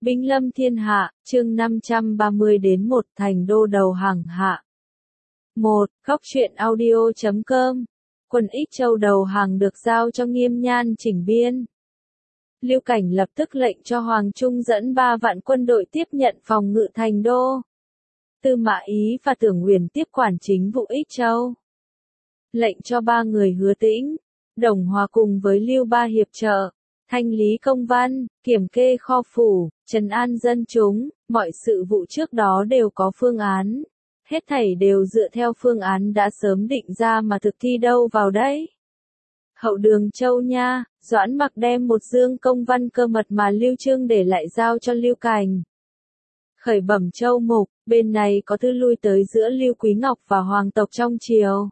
Binh lâm thiên hạ, chương 530 đến một thành đô đầu hàng hạ. 1. Góc truyện audio.com. Quân Ích Châu đầu hàng được giao cho Nghiêm Nhan chỉnh biên. Lưu Cảnh lập tức lệnh cho Hoàng Trung dẫn 3 vạn quân đội tiếp nhận phòng ngự thành đô. Tư Mã Ý và Tưởng Uyển tiếp quản chính vụ Ích Châu. Lệnh cho 3 người Hứa Tĩnh, Đồng Hòa cùng với Lưu Ba hiệp trợ, thanh lý công văn, kiểm kê kho phủ, trấn an dân chúng, mọi sự vụ trước đó đều có phương án. Hết thảy đều dựa theo phương án đã sớm định ra mà thực thi đâu vào đấy. Hậu Đường Châu nha, Doãn Mặc đem một dương công văn cơ mật mà Lưu Trương để lại giao cho Lưu Cảnh. Khởi bẩm Châu Mục, bên này có thư lui tới giữa Lưu Quý Ngọc và hoàng tộc trong triều.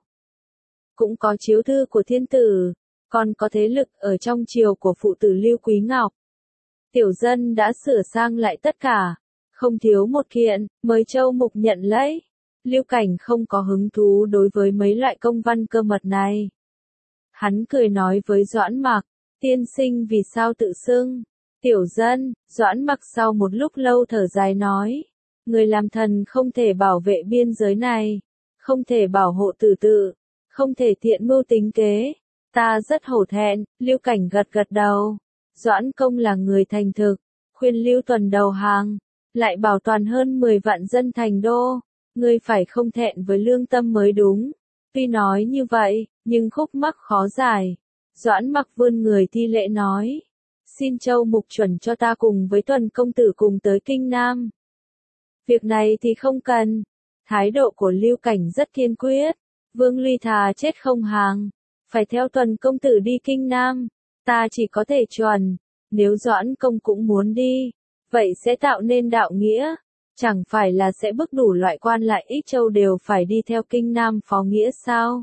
Cũng có chiếu thư của thiên tử, còn có thế lực ở trong triều của phụ tử Lưu Quý Ngọc. Tiểu dân đã sửa sang lại tất cả, không thiếu một kiện, mời Châu Mục nhận lấy. Lưu Cảnh không có hứng thú đối với mấy loại công văn cơ mật này. Hắn cười nói với Doãn Mặc, tiên sinh vì sao tự xưng? Tiểu dân, Doãn Mặc sau một lúc lâu thở dài nói, người làm thần không thể bảo vệ biên giới này, không thể bảo hộ tử tự, không thể thiện mưu tính kế. Ta rất hổ thẹn. Lưu Cảnh gật gật đầu. Doãn Công là người thành thực, khuyên Lưu Tuần đầu hàng, lại bảo toàn hơn 10 vạn dân thành đô. Ngươi phải không thẹn với lương tâm mới đúng. Tuy nói như vậy, nhưng khúc mắc khó giải. Doãn Mặc vươn người thi lễ nói, xin Châu Mục chuẩn cho ta cùng với Tuần công tử cùng tới Kinh Nam. Việc này thì không cần. Thái độ của Lưu Cảnh rất kiên quyết. Vương Ly thà chết không hàng, phải theo Tuần công tử đi Kinh Nam. Ta chỉ có thể chuẩn. Nếu Doãn Công cũng muốn đi, vậy sẽ tạo nên đạo nghĩa. Chẳng phải là sẽ bức đủ loại quan lại Ích Châu đều phải đi theo Kinh Nam phó nghĩa sao?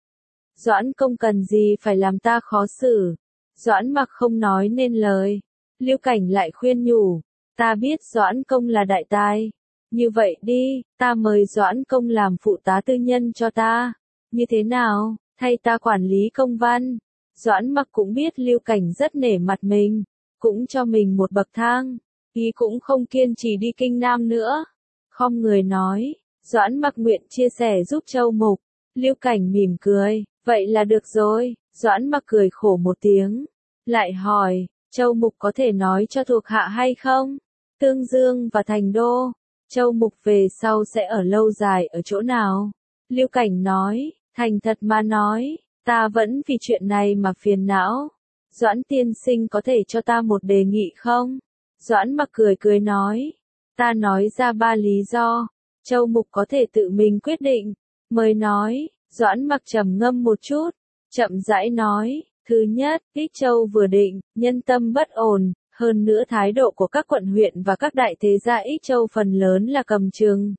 Doãn Công cần gì phải làm ta khó xử? Doãn Mặc không nói nên lời. Lưu Cảnh lại khuyên nhủ, ta biết Doãn Công là đại tài. Như vậy đi, ta mời Doãn Công làm phụ tá tư nhân cho ta. Như thế nào, thay ta quản lý công văn? Doãn Mặc cũng biết Lưu Cảnh rất nể mặt mình, cũng cho mình một bậc thang. Ý cũng không kiên trì đi Kinh Nam nữa. Khom người nói, Doãn Mặc nguyện chia sẻ giúp Châu Mục. Lưu Cảnh mỉm cười, vậy là được rồi. Doãn Mặc cười khổ một tiếng, lại hỏi, Châu Mục có thể nói cho thuộc hạ hay không? Tương Dương và Thành Đô, Châu Mục về sau sẽ ở lâu dài ở chỗ nào? Lưu Cảnh nói, thành thật mà nói, ta vẫn vì chuyện này mà phiền não. Doãn tiên sinh có thể cho ta một đề nghị không? Doãn Mặc cười cười nói, ta nói ra 3 lý do, Châu Mục có thể tự mình quyết định. Mời nói. Doãn Mặc trầm ngâm một chút, chậm rãi nói, thứ nhất, Ích Châu vừa định, nhân tâm bất ổn, hơn nữa thái độ của các quận huyện và các đại thế gia Ích Châu phần lớn là cầm chừng.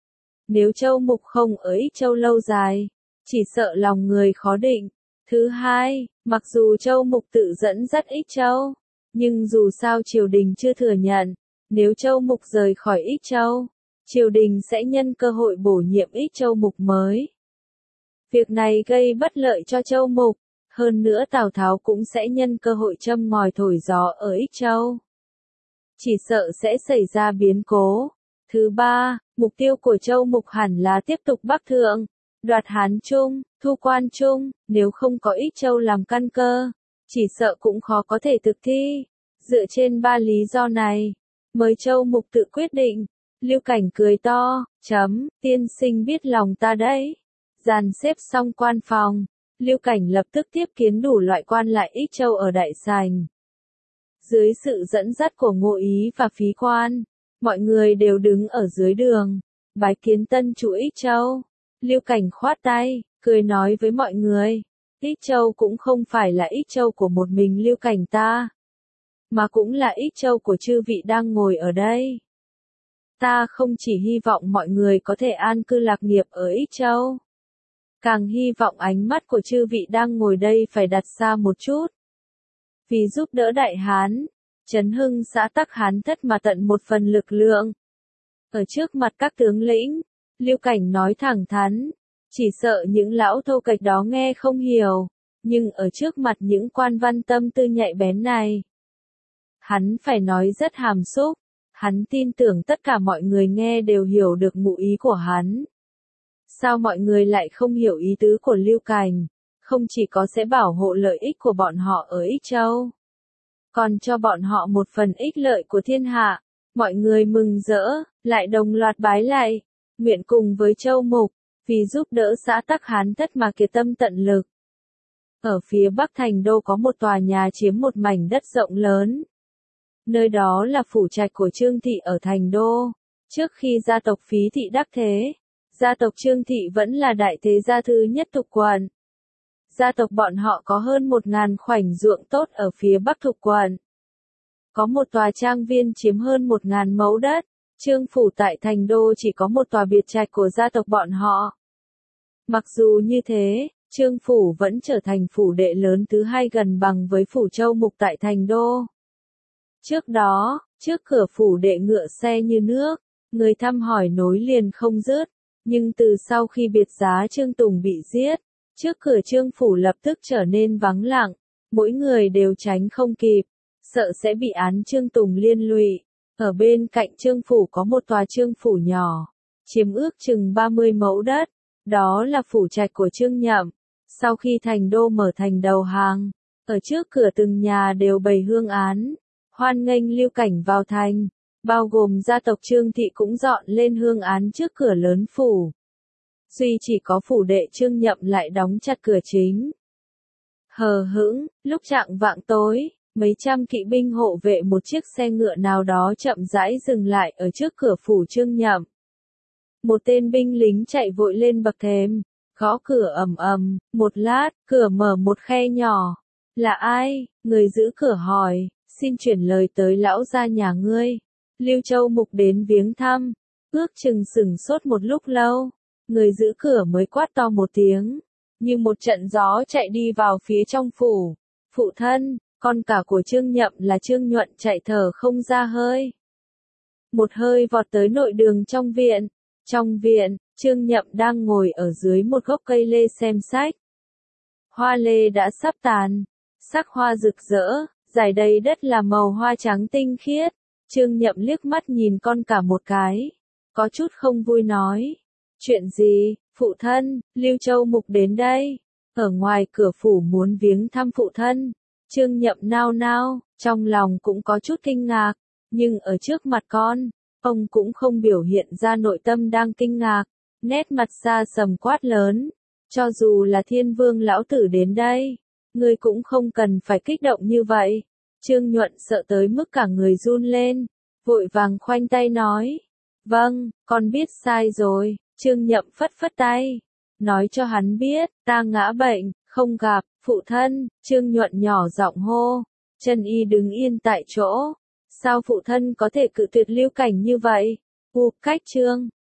Nếu Châu Mục không ở Ích Châu lâu dài, chỉ sợ lòng người khó định. Thứ hai, mặc dù Châu Mục tự dẫn dắt Ích Châu, nhưng dù sao triều đình chưa thừa nhận, nếu Châu Mục rời khỏi Ích Châu, triều đình sẽ nhân cơ hội bổ nhiệm Ích Châu Mục mới. Việc này gây bất lợi cho Châu Mục, hơn nữa Tào Tháo cũng sẽ nhân cơ hội châm ngòi thổi gió ở Ích Châu. Chỉ sợ sẽ xảy ra biến cố. Thứ ba, mục tiêu của Châu Mục hẳn là tiếp tục Bắc Thượng, đoạt Hán Trung, thu Quan Trung, nếu không có Ích Châu làm căn cơ, chỉ sợ cũng khó có thể thực thi. Dựa trên 3 lý do này, mời Châu Mục tự quyết định. Lưu Cảnh cười to, tiên sinh biết lòng ta đấy. Dàn xếp xong quan phòng, Lưu Cảnh lập tức tiếp kiến đủ loại quan lại Ích Châu ở Đại Sảnh. Dưới sự dẫn dắt của Ngô Ý và Phí Quan, mọi người đều đứng ở dưới đường, bái kiến tân chủ Ích Châu. Lưu Cảnh khoát tay, cười nói với mọi người, Ích Châu cũng không phải là Ích Châu của một mình Lưu Cảnh ta, mà cũng là Ích Châu của chư vị đang ngồi ở đây. Ta không chỉ hy vọng mọi người có thể an cư lạc nghiệp ở Ích Châu, càng hy vọng ánh mắt của chư vị đang ngồi đây phải đặt xa một chút. Vì giúp đỡ Đại Hán, trấn hưng xã Tắc Hán Thất mà tận một phần lực lượng. Ở trước mặt các tướng lĩnh, Lưu Cảnh nói thẳng thắn, chỉ sợ những lão thô kệch đó nghe không hiểu, nhưng ở trước mặt những quan văn tâm tư nhạy bén này, hắn phải nói rất hàm xúc. Hắn tin tưởng tất cả mọi người nghe đều hiểu được ngụ ý của hắn. Sao mọi người lại không hiểu ý tứ của Lưu Cảnh? Không chỉ có sẽ bảo hộ lợi ích của bọn họ ở Ích Châu, còn cho bọn họ một phần ích lợi của thiên hạ. Mọi người mừng rỡ, lại đồng loạt bái lạy, nguyện cùng với Châu Mục, vì giúp đỡ xã Tắc Hán Thất mà kiệt tâm tận lực. Ở phía bắc thành đô có một tòa nhà chiếm một mảnh đất rộng lớn. Nơi đó là phủ trạch của Trương Thị ở thành đô. Trước khi gia tộc Phí Thị đắc thế, gia tộc Trương Thị vẫn là đại thế gia thứ nhất Thục quận. Gia tộc bọn họ có hơn 1.000 khoảnh ruộng tốt ở phía bắc Thục quận. Có một tòa trang viên chiếm hơn 1.000 mẫu đất. Trương phủ tại thành đô chỉ có một tòa biệt trạch của gia tộc bọn họ. Mặc dù như thế, Trương phủ vẫn trở thành phủ đệ lớn thứ hai gần bằng với phủ Châu Mục tại thành đô. Trước đó, trước cửa phủ đệ ngựa xe như nước, người thăm hỏi nối liền không dứt, nhưng từ sau khi biệt giá Trương Tùng bị giết, trước cửa Trương phủ lập tức trở nên vắng lặng, mỗi người đều tránh không kịp, sợ sẽ bị án Trương Tùng liên lụy. Ở bên cạnh Trương phủ có một tòa Trương phủ nhỏ, chiếm ước chừng 30 mẫu đất, đó là phủ trạch của Trương Nhậm. Sau khi thành đô mở thành đầu hàng, ở trước cửa từng nhà đều bày hương án, hoan nghênh Lưu Cảnh vào thành, bao gồm gia tộc Trương Thị cũng dọn lên hương án trước cửa lớn phủ. Duy chỉ có phủ đệ Trương Nhậm lại đóng chặt cửa chính. Hờ hững, lúc chạng vạng tối, mấy trăm kỵ binh hộ vệ một chiếc xe ngựa nào đó chậm rãi dừng lại ở trước cửa phủ Trương Nhậm. Một tên binh lính chạy vội lên bậc thềm, gõ cửa ầm ầm, một lát, cửa mở một khe nhỏ. Là ai? Người giữ cửa hỏi, xin chuyển lời tới lão gia nhà ngươi. Lưu Châu Mục đến viếng thăm, ước chừng sửng sốt một lúc lâu, người giữ cửa mới quát to một tiếng, như một trận gió chạy đi vào phía trong phủ. Phụ thân, con cả của Trương Nhậm là Trương Nhuận chạy thở không ra hơi. Một hơi vọt tới nội đường trong viện. Trong viện, Trương Nhậm đang ngồi ở dưới một gốc cây lê xem sách. Hoa lê đã sắp tàn, sắc hoa rực rỡ, rải đầy đất là màu hoa trắng tinh khiết. Trương Nhậm liếc mắt nhìn con cả một cái, có chút không vui nói. Chuyện gì, phụ thân? Lưu Châu Mục đến đây, ở ngoài cửa phủ muốn viếng thăm phụ thân. Trương Nhậm nao nao, trong lòng cũng có chút kinh ngạc, nhưng ở trước mặt con, ông cũng không biểu hiện ra nội tâm đang kinh ngạc, nét mặt xa sầm quát lớn. Cho dù là Thiên Vương lão tử đến đây, ngươi cũng không cần phải kích động như vậy. Trương Nhuận sợ tới mức cả người run lên, vội vàng khoanh tay nói. Vâng, con biết sai rồi. Trương Nhậm phất phất tay, nói cho hắn biết, ta ngã bệnh, không gặp, phụ thân. Trương Nhuận nhỏ giọng hô, Trần Y đứng yên tại chỗ. Sao phụ thân có thể cự tuyệt Lưu Cảnh như vậy? Cách Trương